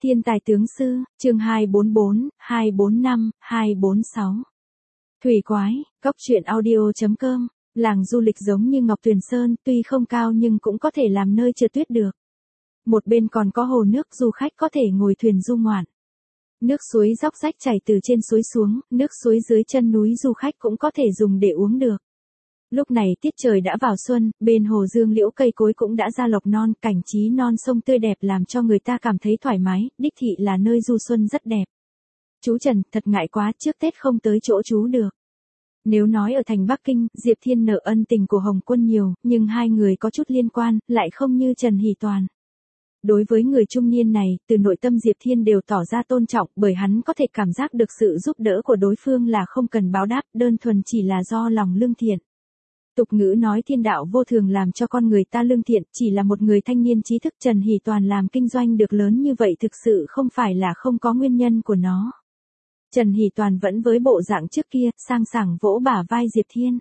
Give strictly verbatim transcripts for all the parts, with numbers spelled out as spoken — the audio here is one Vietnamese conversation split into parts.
Thiên tài tướng sư, chương hai bốn bốn, hai bốn năm, hai bốn sáu. Thủy quái, góc truyện audio chấm com, làng du lịch giống như Ngọc Tuyền Sơn, tuy không cao nhưng cũng có thể làm nơi trượt tuyết được. Một bên còn có hồ nước du khách có thể ngồi thuyền du ngoạn. Nước suối róc rách chảy từ trên suối xuống, nước suối dưới chân núi du khách cũng có thể dùng để uống được. Lúc này tiết trời đã vào xuân, bên hồ dương liễu cây cối cũng đã ra lộc non, cảnh trí non sông tươi đẹp làm cho người ta cảm thấy thoải mái, đích thị là nơi du xuân rất đẹp. Chú Trần, thật ngại quá, trước Tết không tới chỗ chú được. Nếu nói ở thành Bắc Kinh, Diệp Thiên nợ ân tình của Hồng Quân nhiều, nhưng hai người có chút liên quan, lại không như Trần Hỷ Toàn. Đối với người trung niên này, từ nội tâm Diệp Thiên đều tỏ ra tôn trọng, bởi hắn có thể cảm giác được sự giúp đỡ của đối phương là không cần báo đáp, đơn thuần chỉ là do lòng lương thiện. Tục ngữ nói thiên đạo vô thường làm cho con người ta lương thiện, chỉ là một người thanh niên trí thức Trần Hỷ Toàn làm kinh doanh được lớn như vậy thực sự không phải là không có nguyên nhân của nó. Trần Hỷ Toàn vẫn với bộ dạng trước kia, sang sảng vỗ bả vai Diệp Thiên.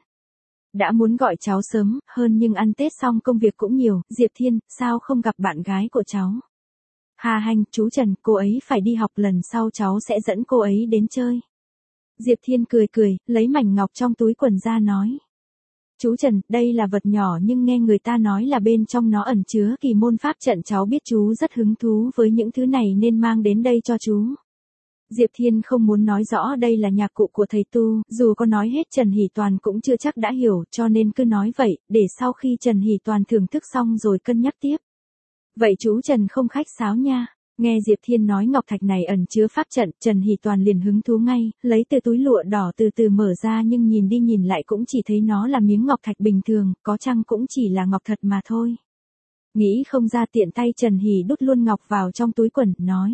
Đã muốn gọi cháu sớm hơn nhưng ăn Tết xong công việc cũng nhiều, Diệp Thiên, sao không gặp bạn gái của cháu? Hà hành, chú Trần, cô ấy phải đi học, lần sau cháu sẽ dẫn cô ấy đến chơi. Diệp Thiên cười cười, lấy mảnh ngọc trong túi quần ra nói. Chú Trần, đây là vật nhỏ nhưng nghe người ta nói là bên trong nó ẩn chứa kỳ môn pháp trận, cháu biết chú rất hứng thú với những thứ này nên mang đến đây cho chú. Diệp Thiên không muốn nói rõ đây là nhạc cụ của thầy tu, dù có nói hết Trần Hỷ Toàn cũng chưa chắc đã hiểu, cho nên cứ nói vậy, để sau khi Trần Hỷ Toàn thưởng thức xong rồi cân nhắc tiếp. Vậy chú Trần không khách sáo nha. Nghe Diệp Thiên nói ngọc thạch này ẩn chứa pháp trận, Trần Hỷ Toàn liền hứng thú ngay, lấy từ túi lụa đỏ từ từ mở ra nhưng nhìn đi nhìn lại cũng chỉ thấy nó là miếng ngọc thạch bình thường, có chăng cũng chỉ là ngọc thật mà thôi. Nghĩ không ra tiện tay Trần Hỷ đút luôn ngọc vào trong túi quần, nói.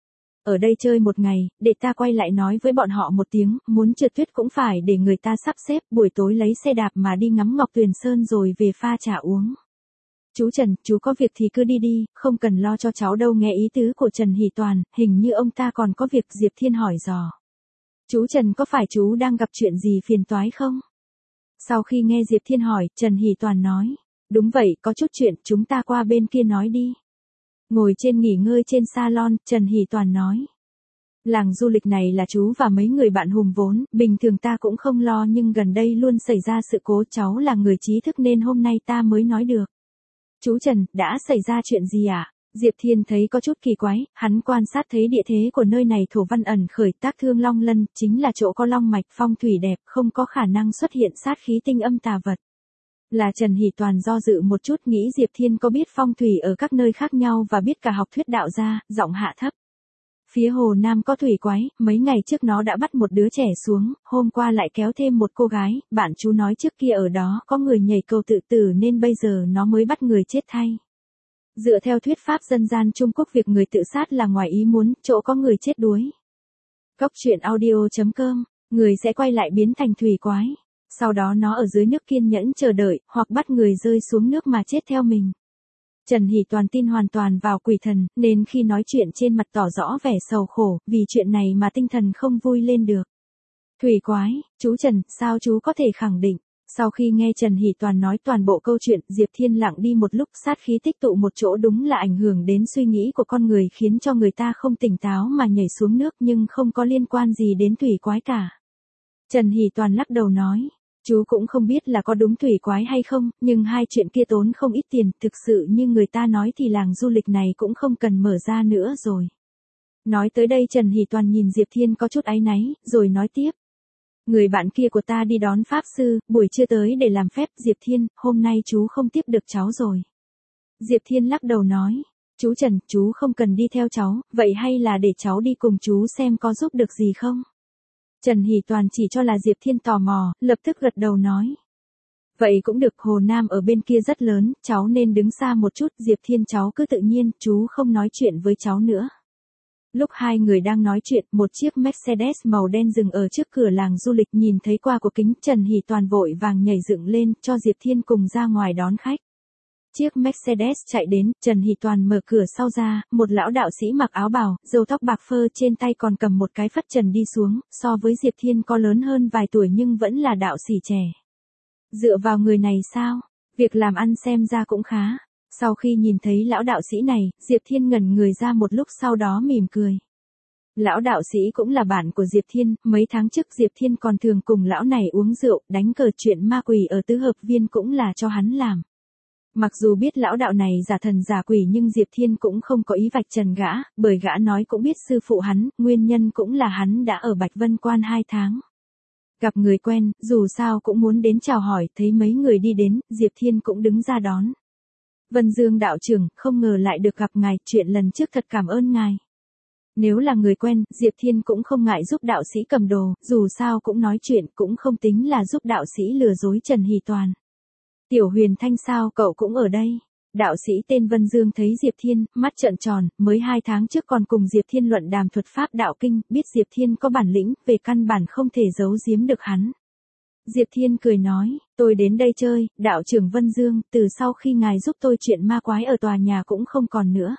Ở đây chơi một ngày, để ta quay lại nói với bọn họ một tiếng, muốn trượt tuyết cũng phải để người ta sắp xếp, buổi tối lấy xe đạp mà đi ngắm Ngọc Tuyền Sơn rồi về pha trà uống. Chú Trần, chú có việc thì cứ đi đi, không cần lo cho cháu đâu. Nghe ý tứ của Trần Hỷ Toàn, hình như ông ta còn có việc. Diệp Thiên hỏi dò. Chú Trần, có phải chú đang gặp chuyện gì phiền toái không? Sau khi nghe Diệp Thiên hỏi, Trần Hỷ Toàn nói. Đúng vậy, có chút chuyện, chúng ta qua bên kia nói đi. Ngồi trên nghỉ ngơi trên salon, Trần Hỷ Toàn nói. Làng du lịch này là chú và mấy người bạn hùn vốn, bình thường ta cũng không lo nhưng gần đây luôn xảy ra sự cố, cháu là người trí thức nên hôm nay ta mới nói được. Chú Trần, đã xảy ra chuyện gì ạ? À? Diệp Thiên thấy có chút kỳ quái, hắn quan sát thấy địa thế của nơi này thổ văn ẩn khởi, tác thương long lân, chính là chỗ có long mạch, phong thủy đẹp, không có khả năng xuất hiện sát khí tinh âm tà vật. Là Trần Hỷ Toàn do dự một chút, nghĩ Diệp Thiên có biết phong thủy ở các nơi khác nhau và biết cả học thuyết đạo gia, giọng hạ thấp. Phía hồ Nam có thủy quái, mấy ngày trước nó đã bắt một đứa trẻ xuống, hôm qua lại kéo thêm một cô gái, bạn chú nói trước kia ở đó có người nhảy cầu tự tử nên bây giờ nó mới bắt người chết thay. Dựa theo thuyết pháp dân gian Trung Quốc, việc người tự sát là ngoài ý muốn, chỗ có người chết đuối. Góc truyện audio chấm com, người sẽ quay lại biến thành thủy quái. Sau đó nó ở dưới nước kiên nhẫn chờ đợi, hoặc bắt người rơi xuống nước mà chết theo mình. Trần Hỷ Toàn tin hoàn toàn vào quỷ thần, nên khi nói chuyện trên mặt tỏ rõ vẻ sầu khổ, vì chuyện này mà tinh thần không vui lên được. Thủy quái, chú Trần, sao chú có thể khẳng định? Sau khi nghe Trần Hỷ Toàn nói toàn bộ câu chuyện, Diệp Thiên lặng đi một lúc, sát khí tích tụ một chỗ đúng là ảnh hưởng đến suy nghĩ của con người, khiến cho người ta không tỉnh táo mà nhảy xuống nước, nhưng không có liên quan gì đến thủy quái cả. Trần Hỷ Toàn lắc đầu nói. Chú cũng không biết là có đúng thủy quái hay không, nhưng hai chuyện kia tốn không ít tiền, thực sự như người ta nói thì làng du lịch này cũng không cần mở ra nữa rồi. Nói tới đây Trần Hỷ Toàn nhìn Diệp Thiên có chút áy náy, rồi nói tiếp. Người bạn kia của ta đi đón pháp sư, buổi trưa tới để làm phép. Diệp Thiên, hôm nay chú không tiếp được cháu rồi. Diệp Thiên lắc đầu nói. Chú Trần, chú không cần đi theo cháu, vậy hay là để cháu đi cùng chú xem có giúp được gì không? Trần Hỷ Toàn chỉ cho là Diệp Thiên tò mò, lập tức gật đầu nói. Vậy cũng được, hồ Nam ở bên kia rất lớn, cháu nên đứng xa một chút. Diệp Thiên, cháu cứ tự nhiên, chú không nói chuyện với cháu nữa. Lúc hai người đang nói chuyện, một chiếc Mercedes màu đen dừng ở trước cửa làng du lịch, nhìn thấy qua của kính, Trần Hỷ Toàn vội vàng nhảy dựng lên, cho Diệp Thiên cùng ra ngoài đón khách. Chiếc Mercedes chạy đến, Trần Hỷ Toàn mở cửa sau ra, một lão đạo sĩ mặc áo bào, râu tóc bạc phơ, trên tay còn cầm một cái phất trần đi xuống, so với Diệp Thiên có lớn hơn vài tuổi nhưng vẫn là đạo sĩ trẻ. Dựa vào người này sao? Việc làm ăn xem ra cũng khá. Sau khi nhìn thấy lão đạo sĩ này, Diệp Thiên ngẩn người ra một lúc sau đó mỉm cười. Lão đạo sĩ cũng là bạn của Diệp Thiên, mấy tháng trước Diệp Thiên còn thường cùng lão này uống rượu, đánh cờ, chuyện ma quỷ ở tứ hợp viên cũng là cho hắn làm. Mặc dù biết lão đạo này giả thần giả quỷ nhưng Diệp Thiên cũng không có ý vạch trần gã, bởi gã nói cũng biết sư phụ hắn, nguyên nhân cũng là hắn đã ở Bạch Vân Quan hai tháng. Gặp người quen, dù sao cũng muốn đến chào hỏi, thấy mấy người đi đến, Diệp Thiên cũng đứng ra đón. Vân Dương đạo trưởng, không ngờ lại được gặp ngài, chuyện lần trước thật cảm ơn ngài. Nếu là người quen, Diệp Thiên cũng không ngại giúp đạo sĩ cầm đồ, dù sao cũng nói chuyện, cũng không tính là giúp đạo sĩ lừa dối Trần Hỷ Toàn. Tiểu Huyền Thanh sao, cậu cũng ở đây? Đạo sĩ tên Vân Dương thấy Diệp Thiên, mắt trợn tròn, mới hai tháng trước còn cùng Diệp Thiên luận đàm thuật pháp đạo kinh, biết Diệp Thiên có bản lĩnh, về căn bản không thể giấu giếm được hắn. Diệp Thiên cười nói, tôi đến đây chơi, đạo trưởng Vân Dương, từ sau khi ngài giúp tôi chuyện ma quái ở tòa nhà cũng không còn nữa.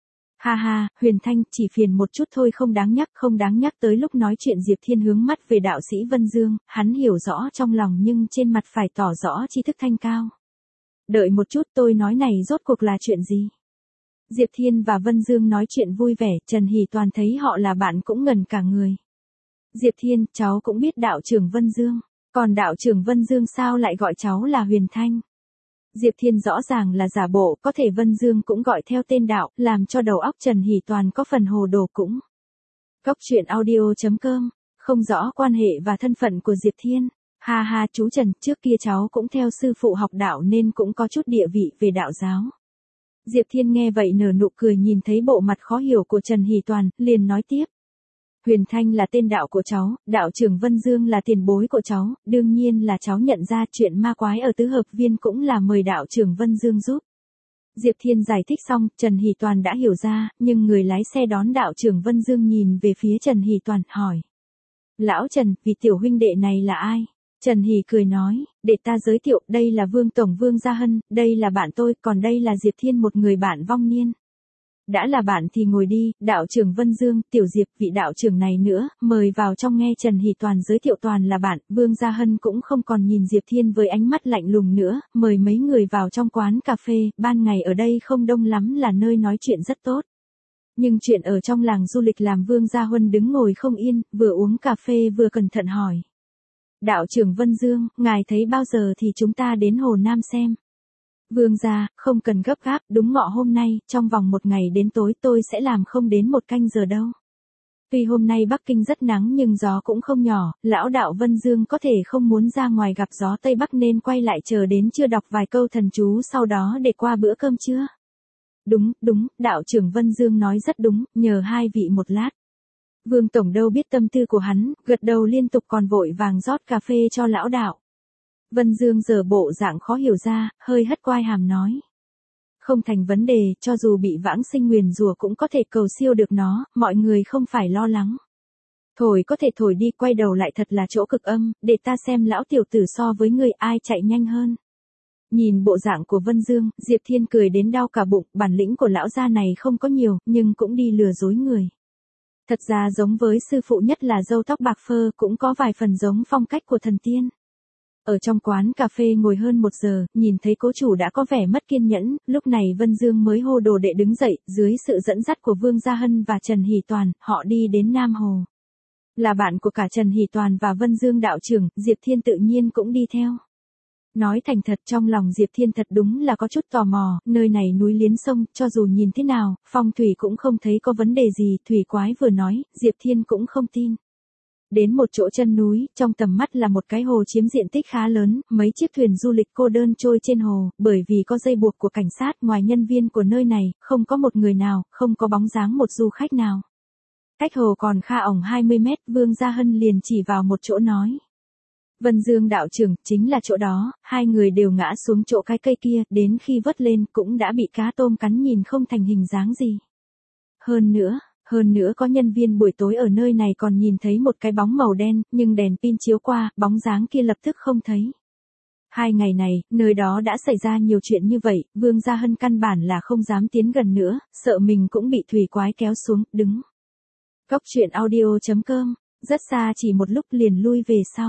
Ha ha, Huyền Thanh, chỉ phiền một chút thôi, không đáng nhắc, không đáng nhắc. Tới lúc nói chuyện Diệp Thiên hướng mắt về đạo sĩ Vân Dương, hắn hiểu rõ trong lòng nhưng trên mặt phải tỏ rõ tri thức thanh cao. Đợi một chút, tôi nói này rốt cuộc là chuyện gì? Diệp Thiên và Vân Dương nói chuyện vui vẻ, Trần Hỷ Toàn thấy họ là bạn cũng ngẩn cả người. Diệp Thiên, cháu cũng biết đạo trưởng Vân Dương, còn đạo trưởng Vân Dương sao lại gọi cháu là Huyền Thanh? Diệp Thiên rõ ràng là giả bộ, có thể Vân Dương cũng gọi theo tên đạo, làm cho đầu óc Trần Hỷ Toàn có phần hồ đồ cũng. Cốc truyện audio chấm com, không rõ quan hệ và thân phận của Diệp Thiên. Ha ha, chú Trần, trước kia cháu cũng theo sư phụ học đạo nên cũng có chút địa vị về đạo giáo. Diệp Thiên nghe vậy nở nụ cười, nhìn thấy bộ mặt khó hiểu của Trần Hỷ Toàn, liền nói tiếp. Huyền Thanh là tên đạo của cháu, đạo trưởng Vân Dương là tiền bối của cháu, đương nhiên là cháu nhận ra chuyện ma quái ở tứ hợp viên cũng là mời đạo trưởng Vân Dương giúp. Diệp Thiên giải thích xong, Trần Hỷ Toàn đã hiểu ra, nhưng người lái xe đón đạo trưởng Vân Dương nhìn về phía Trần Hỷ Toàn, hỏi. Lão Trần, vị tiểu huynh đệ này là ai? Trần Hỷ cười nói, để ta giới thiệu, đây là Vương Tổng Vương Gia Hân, đây là bạn tôi, còn đây là Diệp Thiên, một người bạn vong niên. Đã là bạn thì ngồi đi, đạo trưởng Vân Dương, tiểu Diệp, vị đạo trưởng này nữa, mời vào trong. Nghe Trần Hỷ Toàn giới thiệu toàn là bạn, Vương Gia Hân cũng không còn nhìn Diệp Thiên với ánh mắt lạnh lùng nữa, mời mấy người vào trong quán cà phê, ban ngày ở đây không đông lắm, là nơi nói chuyện rất tốt. Nhưng chuyện ở trong làng du lịch làm Vương Gia Huân đứng ngồi không yên, vừa uống cà phê vừa cẩn thận hỏi. Đạo trưởng Vân Dương, ngài thấy bao giờ thì chúng ta đến Hồ Nam xem. Vương gia, không cần gấp gáp, đúng ngọ hôm nay, trong vòng một ngày đến tối tôi sẽ làm không đến một canh giờ đâu. Tuy hôm nay Bắc Kinh rất nắng nhưng gió cũng không nhỏ, lão đạo Vân Dương có thể không muốn ra ngoài gặp gió Tây Bắc nên quay lại chờ đến trưa đọc vài câu thần chú sau đó để qua bữa cơm trưa. Đúng, đúng, đạo trưởng Vân Dương nói rất đúng, nhờ hai vị một lát. Vương Tổng đâu biết tâm tư của hắn, gật đầu liên tục còn vội vàng rót cà phê cho lão đạo. Vân Dương giờ bộ dạng khó hiểu ra, hơi hất quai hàm nói. Không thành vấn đề, cho dù bị vãng sinh nguyền rủa cũng có thể cầu siêu được nó, mọi người không phải lo lắng. Thổi có thể thổi đi, quay đầu lại thật là chỗ cực âm, để ta xem lão tiểu tử so với người ai chạy nhanh hơn. Nhìn bộ dạng của Vân Dương, Diệp Thiên cười đến đau cả bụng, bản lĩnh của lão gia này không có nhiều, nhưng cũng đi lừa dối người. Thật ra giống với sư phụ nhất là râu tóc bạc phơ cũng có vài phần giống phong cách của thần tiên. Ở trong quán cà phê ngồi hơn một giờ, nhìn thấy cố chủ đã có vẻ mất kiên nhẫn, lúc này Vân Dương mới hô đồ đệ đứng dậy, dưới sự dẫn dắt của Vương Gia Hân và Trần Hỷ Toàn, họ đi đến Nam Hồ. Là bạn của cả Trần Hỷ Toàn và Vân Dương đạo trưởng, Diệp Thiên tự nhiên cũng đi theo. Nói thành thật, trong lòng Diệp Thiên thật đúng là có chút tò mò, nơi này núi liến sông, cho dù nhìn thế nào, phong thủy cũng không thấy có vấn đề gì, thủy quái vừa nói, Diệp Thiên cũng không tin. Đến một chỗ chân núi, trong tầm mắt là một cái hồ chiếm diện tích khá lớn, mấy chiếc thuyền du lịch cô đơn trôi trên hồ, bởi vì có dây buộc của cảnh sát, ngoài nhân viên của nơi này, không có một người nào, không có bóng dáng một du khách nào. Cách hồ còn kha ổng hai mươi mét, Vương Gia Hân liền chỉ vào một chỗ nói. Vân Dương đạo trưởng, chính là chỗ đó, hai người đều ngã xuống chỗ cái cây kia, đến khi vớt lên cũng đã bị cá tôm cắn nhìn không thành hình dáng gì. Hơn nữa, hơn nữa có nhân viên buổi tối ở nơi này còn nhìn thấy một cái bóng màu đen, nhưng đèn pin chiếu qua, bóng dáng kia lập tức không thấy. Hai ngày này, nơi đó đã xảy ra nhiều chuyện như vậy, Vương Gia Hân căn bản là không dám tiến gần nữa, sợ mình cũng bị thủy quái kéo xuống, đứng. Cốc truyện audio chấm com, rất xa chỉ một lúc liền lui về sau.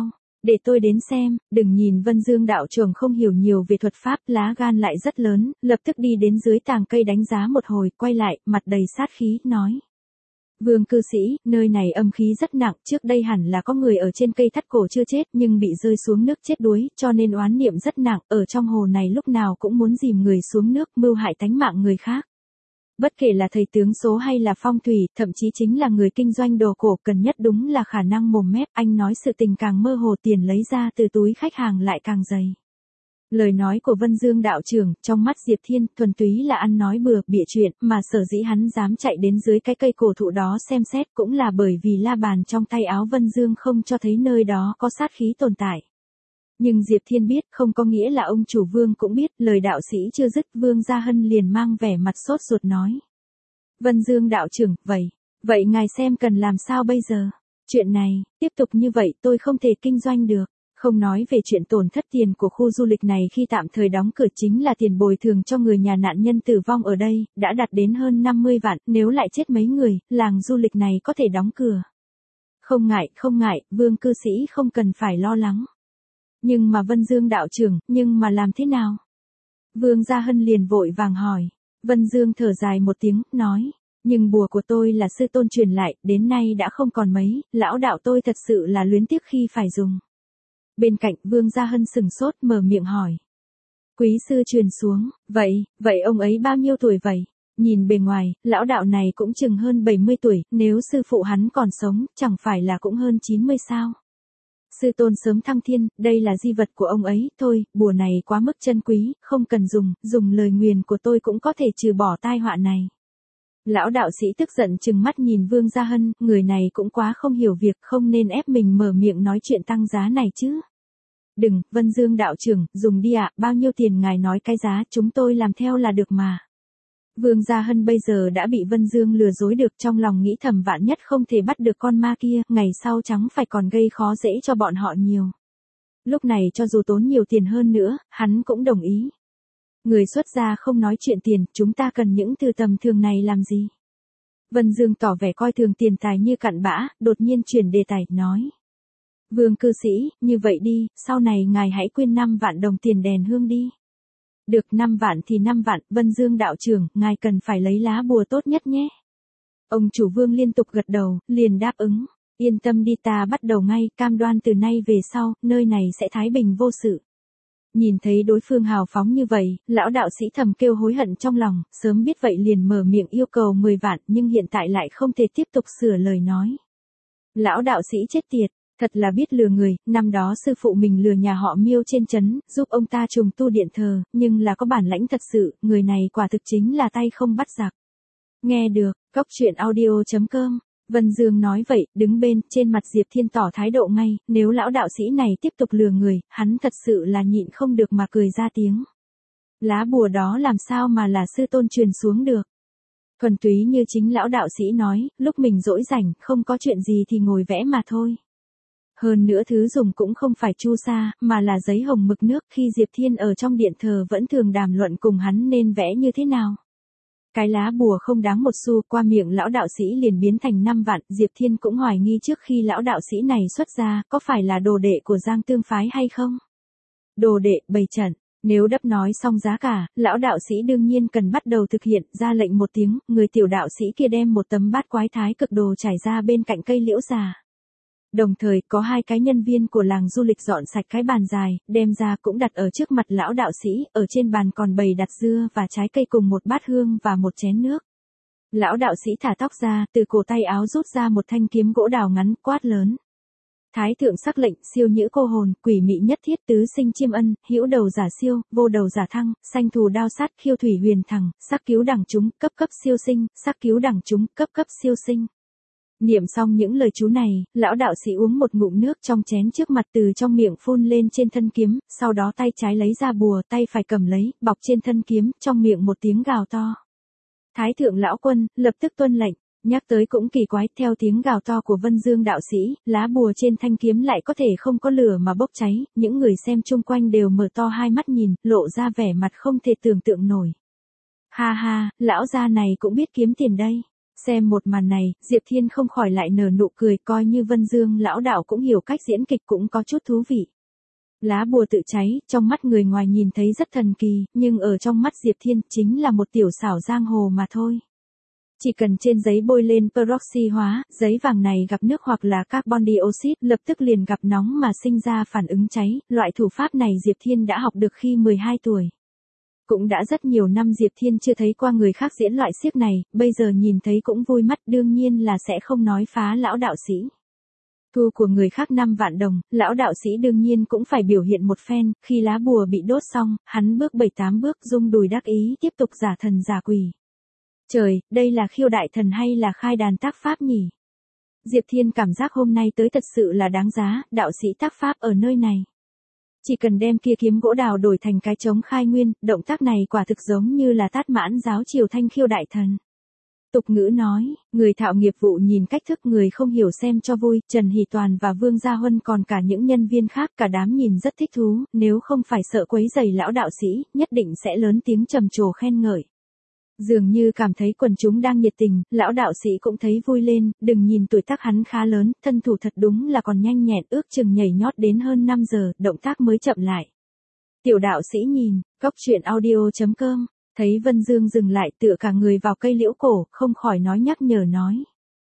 Để tôi đến xem, đừng nhìn Vân Dương đạo trưởng không hiểu nhiều về thuật pháp, lá gan lại rất lớn, lập tức đi đến dưới tàng cây đánh giá một hồi, quay lại, mặt đầy sát khí, nói. Vương cư sĩ, nơi này âm khí rất nặng, trước đây hẳn là có người ở trên cây thắt cổ chưa chết nhưng bị rơi xuống nước chết đuối, cho nên oán niệm rất nặng, ở trong hồ này lúc nào cũng muốn dìm người xuống nước, mưu hại tánh mạng người khác. Bất kể là thầy tướng số hay là phong thủy, thậm chí chính là người kinh doanh đồ cổ, cần nhất đúng là khả năng mồm mép, anh nói sự tình càng mơ hồ, tiền lấy ra từ túi khách hàng lại càng dày. Lời nói của Vân Dương đạo trưởng, trong mắt Diệp Thiên, thuần túy là ăn nói bừa, bịa chuyện, mà sở dĩ hắn dám chạy đến dưới cái cây cổ thụ đó xem xét cũng là bởi vì la bàn trong tay áo Vân Dương không cho thấy nơi đó có sát khí tồn tại. Nhưng Diệp Thiên biết, không có nghĩa là ông chủ Vương cũng biết, lời đạo sĩ chưa dứt, Vương Gia Hân liền mang vẻ mặt sốt ruột nói. Vân Dương đạo trưởng, vậy, vậy ngài xem cần làm sao bây giờ? Chuyện này, tiếp tục như vậy tôi không thể kinh doanh được. Không nói về chuyện tổn thất tiền của khu du lịch này khi tạm thời đóng cửa, chính là tiền bồi thường cho người nhà nạn nhân tử vong ở đây, đã đạt đến hơn năm mươi vạn, nếu lại chết mấy người, làng du lịch này có thể đóng cửa. Không ngại, không ngại, Vương cư sĩ không cần phải lo lắng. Nhưng mà Vân Dương đạo trưởng, nhưng mà làm thế nào? Vương Gia Hân liền vội vàng hỏi. Vân Dương thở dài một tiếng, nói. Nhưng bùa của tôi là sư tôn truyền lại, đến nay đã không còn mấy, lão đạo tôi thật sự là luyến tiếc khi phải dùng. Bên cạnh Vương Gia Hân sừng sốt mở miệng hỏi. Quý sư truyền xuống, vậy, vậy ông ấy bao nhiêu tuổi vậy? Nhìn bề ngoài, lão đạo này cũng chừng hơn bảy mươi tuổi, nếu sư phụ hắn còn sống, chẳng phải là cũng hơn chín mươi sao? Sư tôn sớm thăng thiên, đây là di vật của ông ấy, thôi, bùa này quá mức chân quý, không cần dùng, dùng lời nguyền của tôi cũng có thể trừ bỏ tai họa này. Lão đạo sĩ tức giận trừng mắt nhìn Vương Gia Hân, người này cũng quá không hiểu việc, không nên ép mình mở miệng nói chuyện tăng giá này chứ. Đừng, Vân Dương đạo trưởng, dùng đi ạ, bao nhiêu tiền ngài nói cái giá, chúng tôi làm theo là được mà. Vương Gia Hân bây giờ đã bị Vân Dương lừa dối được, trong lòng nghĩ thầm vạn nhất không thể bắt được con ma kia, ngày sau chẳng phải còn gây khó dễ cho bọn họ nhiều. Lúc này cho dù tốn nhiều tiền hơn nữa, hắn cũng đồng ý. Người xuất gia không nói chuyện tiền, chúng ta cần những từ tầm thường này làm gì? Vân Dương tỏ vẻ coi thường tiền tài như cặn bã, đột nhiên chuyển đề tài, nói. Vương cư sĩ, như vậy đi, sau này ngài hãy quyên năm vạn đồng tiền đèn hương đi. Được năm vạn thì năm vạn, Vân Dương đạo trưởng, ngài cần phải lấy lá bùa tốt nhất nhé. Ông chủ Vương liên tục gật đầu, liền đáp ứng. Yên tâm đi, ta bắt đầu ngay, cam đoan từ nay về sau, nơi này sẽ thái bình vô sự. Nhìn thấy đối phương hào phóng như vậy, lão đạo sĩ thầm kêu hối hận trong lòng, sớm biết vậy liền mở miệng yêu cầu mười vạn, nhưng hiện tại lại không thể tiếp tục sửa lời nói. Lão đạo sĩ chết tiệt, thật là biết lừa người, năm đó sư phụ mình lừa nhà họ Miêu trên trấn, giúp ông ta trùng tu điện thờ, nhưng là có bản lãnh thật sự, người này quả thực chính là tay không bắt giặc. Nghe được, cốc truyện audio chấm com. Vân Dương nói vậy, đứng bên, trên mặt Diệp Thiên tỏ thái độ ngay, nếu lão đạo sĩ này tiếp tục lừa người, hắn thật sự là nhịn không được mà cười ra tiếng. Lá bùa đó làm sao mà là sư tôn truyền xuống được. Thuần túy như chính lão đạo sĩ nói, lúc mình rỗi rảnh, không có chuyện gì thì ngồi vẽ mà thôi. Hơn nữa thứ dùng cũng không phải chu sa, mà là giấy hồng mực nước, khi Diệp Thiên ở trong điện thờ vẫn thường đàm luận cùng hắn nên vẽ như thế nào. Cái lá bùa không đáng một xu, qua miệng lão đạo sĩ liền biến thành năm vạn, Diệp Thiên cũng hoài nghi trước khi lão đạo sĩ này xuất ra, có phải là đồ đệ của Giang Tương phái hay không? Đồ đệ, bày trận, nếu đắp nói xong giá cả, lão đạo sĩ đương nhiên cần bắt đầu thực hiện, ra lệnh một tiếng, người tiểu đạo sĩ kia đem một tấm bát quái thái cực đồ trải ra bên cạnh cây liễu già. Đồng thời, có hai cái nhân viên của làng du lịch dọn sạch cái bàn dài, đem ra cũng đặt ở trước mặt lão đạo sĩ, ở trên bàn còn bày đặt dưa và trái cây cùng một bát hương và một chén nước. Lão đạo sĩ thả tóc ra, từ cổ tay áo rút ra một thanh kiếm gỗ đào ngắn, quát lớn. Thái thượng sắc lệnh, siêu nhữ cô hồn, quỷ mị nhất thiết, tứ sinh chiêm ân, hữu đầu giả siêu, vô đầu giả thăng, sanh thù đao sát, khiêu thủy huyền thẳng, sắc cứu đẳng chúng, cấp cấp siêu sinh, sắc cứu đẳng chúng, cấp cấp siêu sinh. Niệm xong những lời chú này, lão đạo sĩ uống một ngụm nước trong chén trước mặt, từ trong miệng phun lên trên thân kiếm, sau đó tay trái lấy ra bùa, tay phải cầm lấy, bọc trên thân kiếm, trong miệng một tiếng gào to. Thái thượng lão quân, lập tức tuân lệnh, nhắc tới cũng kỳ quái, theo tiếng gào to của Vân Dương đạo sĩ, lá bùa trên thanh kiếm lại có thể không có lửa mà bốc cháy, những người xem chung quanh đều mở to hai mắt nhìn, lộ ra vẻ mặt không thể tưởng tượng nổi. Ha ha, lão gia này cũng biết kiếm tiền đây. Xem một màn này, Diệp Thiên không khỏi lại nở nụ cười, coi như Vân Dương lão đạo cũng hiểu cách diễn kịch cũng có chút thú vị. Lá bùa tự cháy, trong mắt người ngoài nhìn thấy rất thần kỳ, nhưng ở trong mắt Diệp Thiên chính là một tiểu xảo giang hồ mà thôi. Chỉ cần trên giấy bôi lên peroxy hóa, giấy vàng này gặp nước hoặc là carbon dioxide, lập tức liền gặp nóng mà sinh ra phản ứng cháy, loại thủ pháp này Diệp Thiên đã học được khi mười hai tuổi. Cũng đã rất nhiều năm Diệp Thiên chưa thấy qua người khác diễn loại xiếc này, bây giờ nhìn thấy cũng vui mắt, đương nhiên là sẽ không nói phá lão đạo sĩ. Thu của người khác năm vạn đồng, lão đạo sĩ đương nhiên cũng phải biểu hiện một phen, khi lá bùa bị đốt xong, hắn bước bảy tám bước rung đùi đắc ý tiếp tục giả thần giả quỷ. Trời, đây là khiêu đại thần hay là khai đàn tác pháp nhỉ? Diệp Thiên cảm giác hôm nay tới thật sự là đáng giá, đạo sĩ tác pháp ở nơi này. Chỉ cần đem kia kiếm gỗ đào đổi thành cái trống khai nguyên, động tác này quả thực giống như là Tát Mãn giáo triều thanh khiêu đại thần. Tục ngữ nói, người thạo nghiệp vụ nhìn cách thức, người không hiểu xem cho vui, Trần Hỷ Toàn và Vương Gia Huân còn cả những nhân viên khác cả đám nhìn rất thích thú, nếu không phải sợ quấy rầy lão đạo sĩ, nhất định sẽ lớn tiếng trầm trồ khen ngợi. Dường như cảm thấy quần chúng đang nhiệt tình, lão đạo sĩ cũng thấy vui lên, đừng nhìn tuổi tác hắn khá lớn, thân thủ thật đúng là còn nhanh nhẹn, ước chừng nhảy nhót đến hơn năm giờ, động tác mới chậm lại. Tiểu đạo sĩ nhìn, cốc truyện audio chấm com, thấy Vân Dương dừng lại tựa cả người vào cây liễu cổ, không khỏi nói nhắc nhở nói.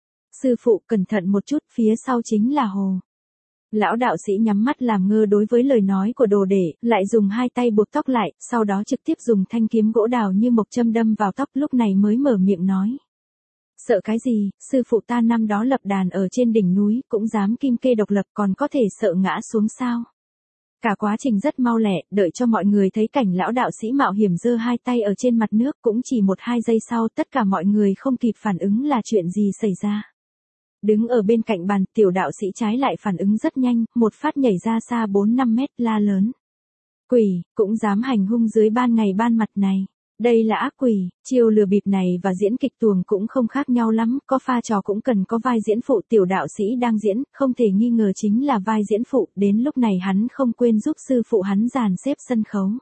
Sư phụ cẩn thận một chút, phía sau chính là hồ. Lão đạo sĩ nhắm mắt làm ngơ đối với lời nói của đồ đệ, lại dùng hai tay buộc tóc lại, sau đó trực tiếp dùng thanh kiếm gỗ đào như mộc châm đâm vào tóc, lúc này mới mở miệng nói. Sợ cái gì, sư phụ ta năm đó lập đàn ở trên đỉnh núi, cũng dám kim kê độc lập, còn có thể sợ ngã xuống sao? Cả quá trình rất mau lẹ, đợi cho mọi người thấy cảnh lão đạo sĩ mạo hiểm giơ hai tay ở trên mặt nước, cũng chỉ một hai giây sau tất cả mọi người không kịp phản ứng là chuyện gì xảy ra. Đứng ở bên cạnh bàn, tiểu đạo sĩ trái lại phản ứng rất nhanh, một phát nhảy ra xa bốn năm mét, la lớn. Quỷ, cũng dám hành hung dưới ban ngày ban mặt này. Đây là ác quỷ, chiêu lừa bịp này và diễn kịch tuồng cũng không khác nhau lắm, có pha trò cũng cần có vai diễn phụ, tiểu đạo sĩ đang diễn, không thể nghi ngờ chính là vai diễn phụ, đến lúc này hắn không quên giúp sư phụ hắn dàn xếp sân khấu.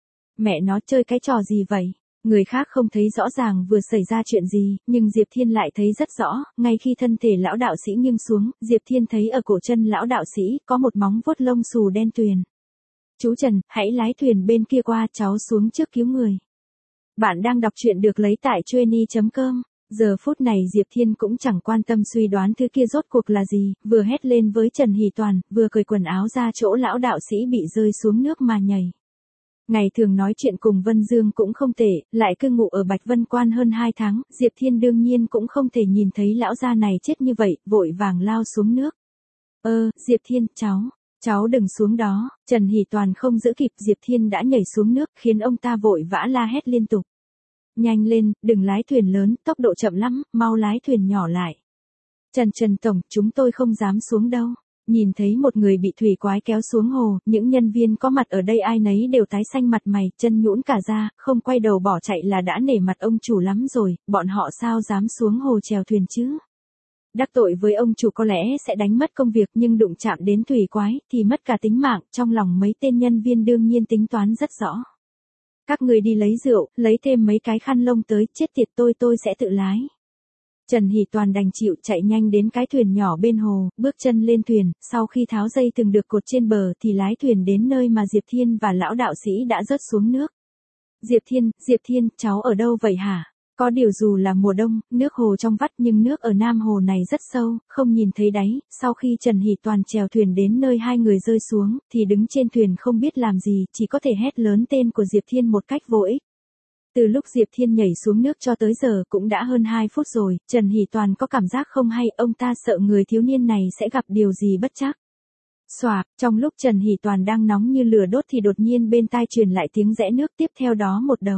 Mẹ nó chơi cái trò gì vậy? Người khác không thấy rõ ràng vừa xảy ra chuyện gì, nhưng Diệp Thiên lại thấy rất rõ, ngay khi thân thể lão đạo sĩ nghiêng xuống, Diệp Thiên thấy ở cổ chân lão đạo sĩ có một móng vuốt lông xù đen tuyền. Chú Trần, hãy lái thuyền bên kia qua, cháu xuống trước cứu người. Bạn đang đọc truyện được lấy tại chueny chấm com. Giờ phút này Diệp Thiên cũng chẳng quan tâm suy đoán thứ kia rốt cuộc là gì, vừa hét lên với Trần Hỷ Toàn, vừa cởi quần áo ra chỗ lão đạo sĩ bị rơi xuống nước mà nhảy. Ngày thường nói chuyện cùng Vân Dương cũng không tệ, lại cư ngụ ở Bạch Vân Quan hơn hai tháng, Diệp Thiên đương nhiên cũng không thể nhìn thấy lão gia này chết như vậy, vội vàng lao xuống nước. Ơ, Diệp Thiên, cháu, cháu đừng xuống đó, Trần Hỷ Toàn không giữ kịp, Diệp Thiên đã nhảy xuống nước, khiến ông ta vội vã la hét liên tục. Nhanh lên, đừng lái thuyền lớn, tốc độ chậm lắm, mau lái thuyền nhỏ lại. Trần Trần Tổng, chúng tôi không dám xuống đâu. Nhìn thấy một người bị thủy quái kéo xuống hồ, những nhân viên có mặt ở đây ai nấy đều tái xanh mặt mày, chân nhũn cả ra, không quay đầu bỏ chạy là đã nể mặt ông chủ lắm rồi, bọn họ sao dám xuống hồ chèo thuyền chứ? Đắc tội với ông chủ có lẽ sẽ đánh mất công việc, nhưng đụng chạm đến thủy quái thì mất cả tính mạng, trong lòng mấy tên nhân viên đương nhiên tính toán rất rõ. Các người đi lấy rượu, lấy thêm mấy cái khăn lông tới, chết tiệt, tôi tôi sẽ tự lái. Trần Hỷ Toàn đành chịu chạy nhanh đến cái thuyền nhỏ bên hồ, bước chân lên thuyền, sau khi tháo dây từng được cột trên bờ thì lái thuyền đến nơi mà Diệp Thiên và lão đạo sĩ đã rớt xuống nước. Diệp Thiên, Diệp Thiên, cháu ở đâu vậy hả? Có điều dù là mùa đông, nước hồ trong vắt nhưng nước ở Nam Hồ này rất sâu, không nhìn thấy đáy, sau khi Trần Hỷ Toàn chèo thuyền đến nơi hai người rơi xuống, thì đứng trên thuyền không biết làm gì, chỉ có thể hét lớn tên của Diệp Thiên một cách vô ích. Từ lúc Diệp Thiên nhảy xuống nước cho tới giờ cũng đã hơn hai phút rồi, Trần Hỷ Toàn có cảm giác không hay, ông ta sợ người thiếu niên này sẽ gặp điều gì bất trắc. Xoạp, trong lúc Trần Hỷ Toàn đang nóng như lửa đốt thì đột nhiên bên tai truyền lại tiếng rẽ nước, tiếp theo đó một đầu.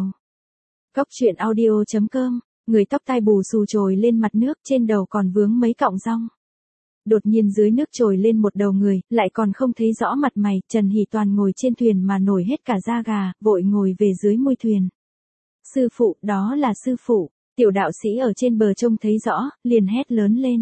Cốc truyện audio chấm com, người tóc tai bù xù trồi lên mặt nước, trên đầu còn vướng mấy cọng rong. Đột nhiên dưới nước trồi lên một đầu người, lại còn không thấy rõ mặt mày, Trần Hỷ Toàn ngồi trên thuyền mà nổi hết cả da gà, vội ngồi về dưới mui thuyền. Sư phụ, đó là sư phụ, tiểu đạo sĩ ở trên bờ trông thấy rõ, liền hét lớn lên.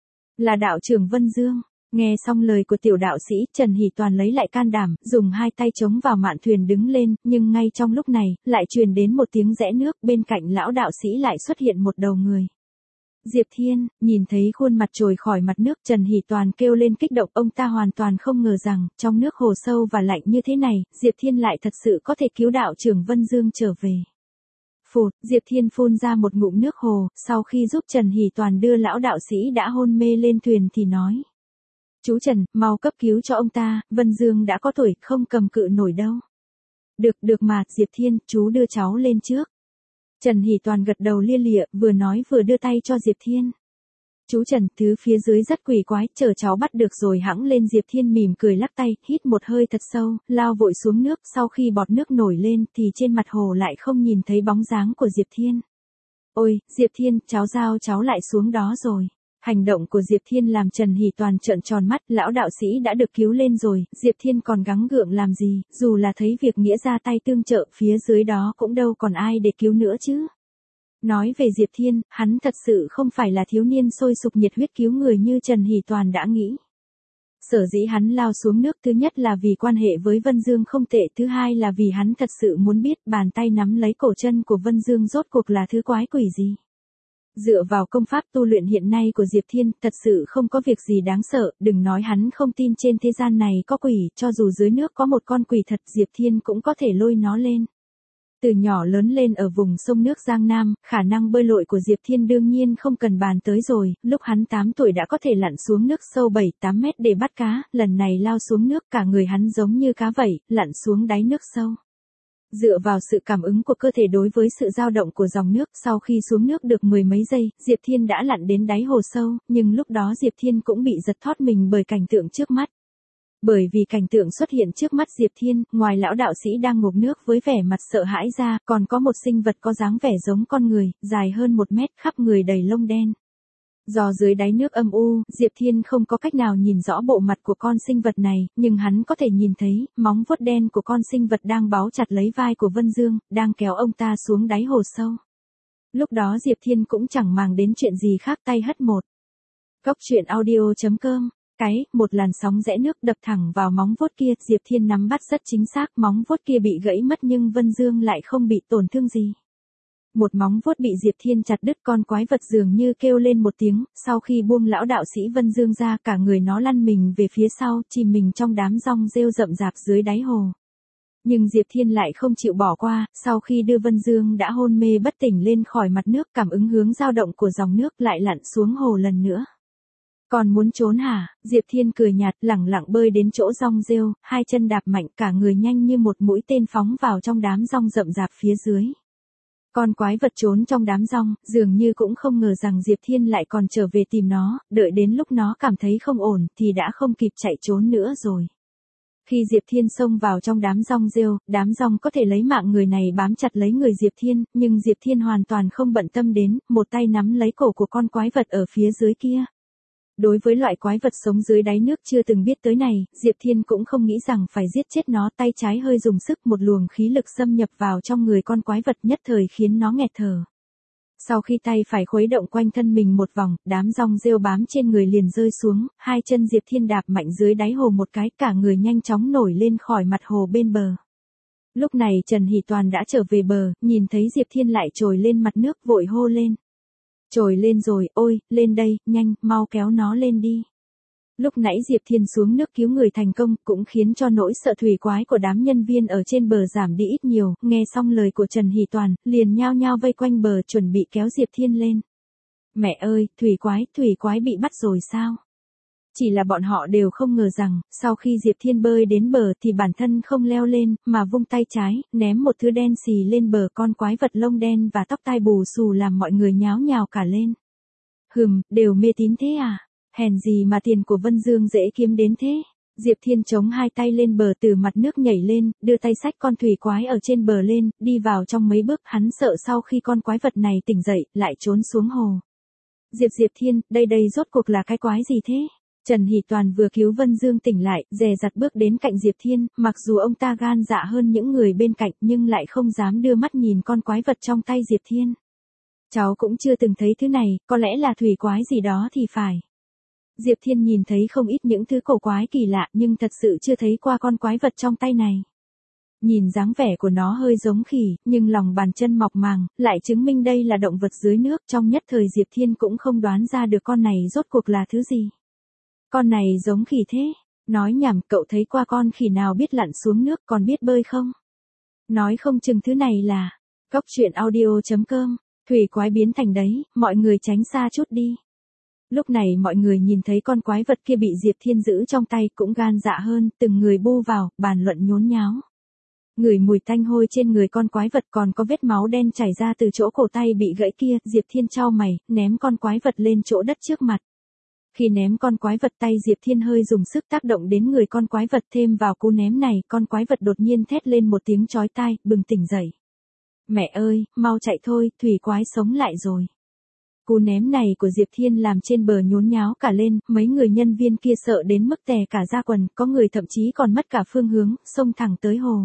Là đạo trưởng Vân Dương. Nghe xong lời của tiểu đạo sĩ, Trần Hỷ Toàn lấy lại can đảm, dùng hai tay chống vào mạn thuyền đứng lên, nhưng ngay trong lúc này, lại truyền đến một tiếng rẽ nước, bên cạnh lão đạo sĩ lại xuất hiện một đầu người. Diệp Thiên, nhìn thấy khuôn mặt trồi khỏi mặt nước, Trần Hỷ Toàn kêu lên kích động, ông ta hoàn toàn không ngờ rằng, trong nước hồ sâu và lạnh như thế này, Diệp Thiên lại thật sự có thể cứu đạo trưởng Vân Dương trở về. Phụt, Diệp Thiên phun ra một ngụm nước hồ, sau khi giúp Trần Hỷ Toàn đưa lão đạo sĩ đã hôn mê lên thuyền thì nói. Chú Trần, mau cấp cứu cho ông ta, Vân Dương đã có tuổi, không cầm cự nổi đâu. Được, được mà, Diệp Thiên, chú đưa cháu lên trước. Trần Hỷ Toàn gật đầu lia lịa, vừa nói vừa đưa tay cho Diệp Thiên. Chú Trần, thứ phía dưới rất quỷ quái, chờ cháu bắt được rồi hẵng lên. Diệp Thiên mỉm cười lắc tay, hít một hơi thật sâu, lao vội xuống nước, sau khi bọt nước nổi lên thì trên mặt hồ lại không nhìn thấy bóng dáng của Diệp Thiên. Ôi, Diệp Thiên, cháu giao cháu lại xuống đó rồi. Hành động của Diệp Thiên làm Trần Hỷ Toàn trợn tròn mắt, lão đạo sĩ đã được cứu lên rồi, Diệp Thiên còn gắng gượng làm gì, dù là thấy việc nghĩa ra tay tương trợ, phía dưới đó cũng đâu còn ai để cứu nữa chứ. Nói về Diệp Thiên, hắn thật sự không phải là thiếu niên sôi sục nhiệt huyết cứu người như Trần Hỷ Toàn đã nghĩ. Sở dĩ hắn lao xuống nước thứ nhất là vì quan hệ với Vân Dương không tệ, thứ hai là vì hắn thật sự muốn biết bàn tay nắm lấy cổ chân của Vân Dương rốt cuộc là thứ quái quỷ gì. Dựa vào công pháp tu luyện hiện nay của Diệp Thiên, thật sự không có việc gì đáng sợ, đừng nói hắn không tin trên thế gian này có quỷ, cho dù dưới nước có một con quỷ thật, Diệp Thiên cũng có thể lôi nó lên. Từ nhỏ lớn lên ở vùng sông nước Giang Nam, khả năng bơi lội của Diệp Thiên đương nhiên không cần bàn tới rồi, lúc hắn tám tuổi đã có thể lặn xuống nước sâu bảy tám mét để bắt cá, lần này lao xuống nước cả người hắn giống như cá vậy, lặn xuống đáy nước sâu. Dựa vào sự cảm ứng của cơ thể đối với sự dao động của dòng nước, sau khi xuống nước được mười mấy giây, Diệp Thiên đã lặn đến đáy hồ sâu, nhưng lúc đó Diệp Thiên cũng bị giật thót mình bởi cảnh tượng trước mắt. Bởi vì cảnh tượng xuất hiện trước mắt Diệp Thiên, ngoài lão đạo sĩ đang ngộp nước với vẻ mặt sợ hãi ra, còn có một sinh vật có dáng vẻ giống con người, dài hơn một mét, khắp người đầy lông đen. Do dưới đáy nước âm u, Diệp Thiên không có cách nào nhìn rõ bộ mặt của con sinh vật này, nhưng hắn có thể nhìn thấy, móng vuốt đen của con sinh vật đang báu chặt lấy vai của Vân Dương, đang kéo ông ta xuống đáy hồ sâu. Lúc đó Diệp Thiên cũng chẳng màng đến chuyện gì khác, tay hất một. Góc truyện audio chấm com. Cái, một làn sóng rẽ nước đập thẳng vào móng vuốt kia, Diệp Thiên nắm bắt rất chính xác, móng vuốt kia bị gãy mất nhưng Vân Dương lại không bị tổn thương gì. Một móng vuốt bị Diệp Thiên chặt đứt, con quái vật dường như kêu lên một tiếng, sau khi buông lão đạo sĩ Vân Dương ra, cả người nó lăn mình về phía sau, chìm mình trong đám rong rêu rậm rạp dưới đáy hồ. Nhưng Diệp Thiên lại không chịu bỏ qua, sau khi đưa Vân Dương đã hôn mê bất tỉnh lên khỏi mặt nước, cảm ứng hướng dao động của dòng nước, lại lặn xuống hồ lần nữa. Còn muốn trốn hả? Diệp Thiên cười nhạt, lẳng lặng bơi đến chỗ rong rêu, hai chân đạp mạnh, cả người nhanh như một mũi tên phóng vào trong đám rong rậm rạp phía dưới. Con quái vật trốn trong đám rong, dường như cũng không ngờ rằng Diệp Thiên lại còn trở về tìm nó, đợi đến lúc nó cảm thấy không ổn thì đã không kịp chạy trốn nữa rồi. Khi Diệp Thiên xông vào trong đám rong rêu, đám rong có thể lấy mạng người này bám chặt lấy người Diệp Thiên, nhưng Diệp Thiên hoàn toàn không bận tâm đến, một tay nắm lấy cổ của con quái vật ở phía dưới kia. Đối với loại quái vật sống dưới đáy nước chưa từng biết tới này, Diệp Thiên cũng không nghĩ rằng phải giết chết nó, tay trái hơi dùng sức, một luồng khí lực xâm nhập vào trong người con quái vật, nhất thời khiến nó nghẹt thở. Sau khi tay phải khuấy động quanh thân mình một vòng, đám rong rêu bám trên người liền rơi xuống, hai chân Diệp Thiên đạp mạnh dưới đáy hồ một cái, cả người nhanh chóng nổi lên khỏi mặt hồ bên bờ. Lúc này Trần Hỷ Toàn đã trở về bờ, nhìn thấy Diệp Thiên lại trồi lên mặt nước, vội hô lên. Trồi lên rồi, ôi, lên đây, nhanh, mau kéo nó lên đi. Lúc nãy Diệp Thiên xuống nước cứu người thành công, cũng khiến cho nỗi sợ thủy quái của đám nhân viên ở trên bờ giảm đi ít nhiều, nghe xong lời của Trần Hỷ Toàn, liền nhao nhao vây quanh bờ chuẩn bị kéo Diệp Thiên lên. Mẹ ơi, thủy quái, thủy quái bị bắt rồi sao? Chỉ là bọn họ đều không ngờ rằng, sau khi Diệp Thiên bơi đến bờ thì bản thân không leo lên, mà vung tay trái, ném một thứ đen xì lên bờ, con quái vật lông đen và tóc tai bù xù làm mọi người nháo nhào cả lên. Hừm, đều mê tín thế à? Hèn gì mà tiền của Vân Dương dễ kiếm đến thế? Diệp Thiên chống hai tay lên bờ, từ mặt nước nhảy lên, đưa tay xách con thủy quái ở trên bờ lên, đi vào trong mấy bước, hắn sợ sau khi con quái vật này tỉnh dậy, lại trốn xuống hồ. Diệp Diệp Thiên, đây đây rốt cuộc là cái quái gì thế? Trần Hỷ Toàn vừa cứu Vân Dương tỉnh lại, dè dặt bước đến cạnh Diệp Thiên, mặc dù ông ta gan dạ hơn những người bên cạnh nhưng lại không dám đưa mắt nhìn con quái vật trong tay Diệp Thiên. Cháu cũng chưa từng thấy thứ này, có lẽ là thủy quái gì đó thì phải. Diệp Thiên nhìn thấy không ít những thứ cổ quái kỳ lạ nhưng thật sự chưa thấy qua con quái vật trong tay này. Nhìn dáng vẻ của nó hơi giống khỉ, nhưng lòng bàn chân mọc màng, lại chứng minh đây là động vật dưới nước. Trong nhất thời Diệp Thiên cũng không đoán ra được con này rốt cuộc là thứ gì. Con này giống khỉ thế. Nói nhảm, cậu thấy qua con khỉ nào biết lặn xuống nước còn biết bơi không? Nói không chừng thứ này là cóc truyện audio chấm com. Thủy quái biến thành đấy, mọi người tránh xa chút đi. Lúc này mọi người nhìn thấy con quái vật kia bị Diệp Thiên giữ trong tay cũng gan dạ hơn, từng người bu vào, bàn luận nhốn nháo. Ngửi mùi tanh hôi trên người con quái vật, còn có vết máu đen chảy ra từ chỗ cổ tay bị gãy kia. Diệp Thiên chau mày, ném con quái vật lên chỗ đất trước mặt. Khi ném con quái vật, tay Diệp Thiên hơi dùng sức tác động đến người con quái vật, thêm vào cú ném này, con quái vật đột nhiên thét lên một tiếng chói tai, bừng tỉnh dậy. Mẹ ơi, mau chạy thôi, thủy quái sống lại rồi. Cú ném này của Diệp Thiên làm trên bờ nhốn nháo cả lên, mấy người nhân viên kia sợ đến mức tè cả da quần, có người thậm chí còn mất cả phương hướng, xông thẳng tới hồ.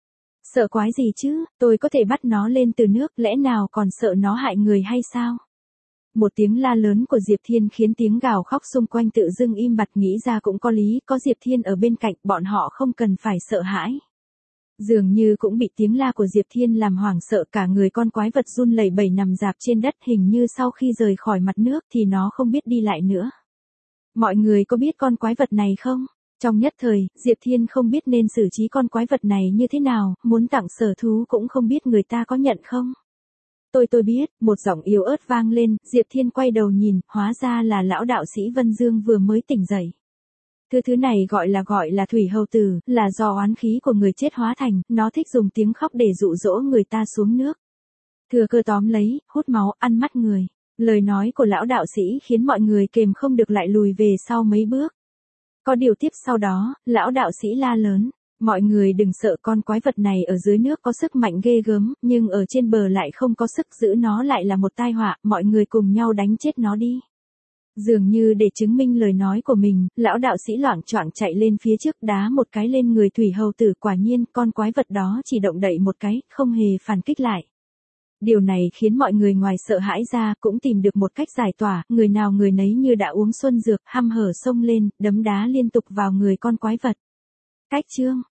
Sợ quái gì chứ, tôi có thể bắt nó lên từ nước, lẽ nào còn sợ nó hại người hay sao? Một tiếng la lớn của Diệp Thiên khiến tiếng gào khóc xung quanh tự dưng im bặt, nghĩ ra cũng có lý, có Diệp Thiên ở bên cạnh, bọn họ không cần phải sợ hãi. Dường như cũng bị tiếng la của Diệp Thiên làm hoảng sợ, cả người con quái vật run lẩy bẩy nằm rạp trên đất, hình như sau khi rời khỏi mặt nước thì nó không biết đi lại nữa. Mọi người có biết con quái vật này không? Trong nhất thời, Diệp Thiên không biết nên xử trí con quái vật này như thế nào, muốn tặng sở thú cũng không biết người ta có nhận không. Tôi tôi biết, một giọng yếu ớt vang lên, Diệp Thiên quay đầu nhìn, hóa ra là lão đạo sĩ Vân Dương vừa mới tỉnh dậy. Thứ thứ này gọi là gọi là thủy hầu tử, là do oán khí của người chết hóa thành, nó thích dùng tiếng khóc để dụ dỗ người ta xuống nước. Thừa cơ tóm lấy, hút máu, ăn mắt người. Lời nói của lão đạo sĩ khiến mọi người kềm không được lại lùi về sau mấy bước. Có điều tiếp sau đó, lão đạo sĩ la lớn. Mọi người đừng sợ, con quái vật này ở dưới nước có sức mạnh ghê gớm, nhưng ở trên bờ lại không có sức, giữ nó lại là một tai họa, mọi người cùng nhau đánh chết nó đi. Dường như để chứng minh lời nói của mình, lão đạo sĩ loạng choạng chạy lên phía trước, đá một cái lên người thủy hầu tử, quả nhiên con quái vật đó chỉ động đậy một cái, không hề phản kích lại. Điều này khiến mọi người ngoài sợ hãi ra cũng tìm được một cách giải tỏa, người nào người nấy như đã uống xuân dược, hăm hở xông lên, đấm đá liên tục vào người con quái vật. Cách chương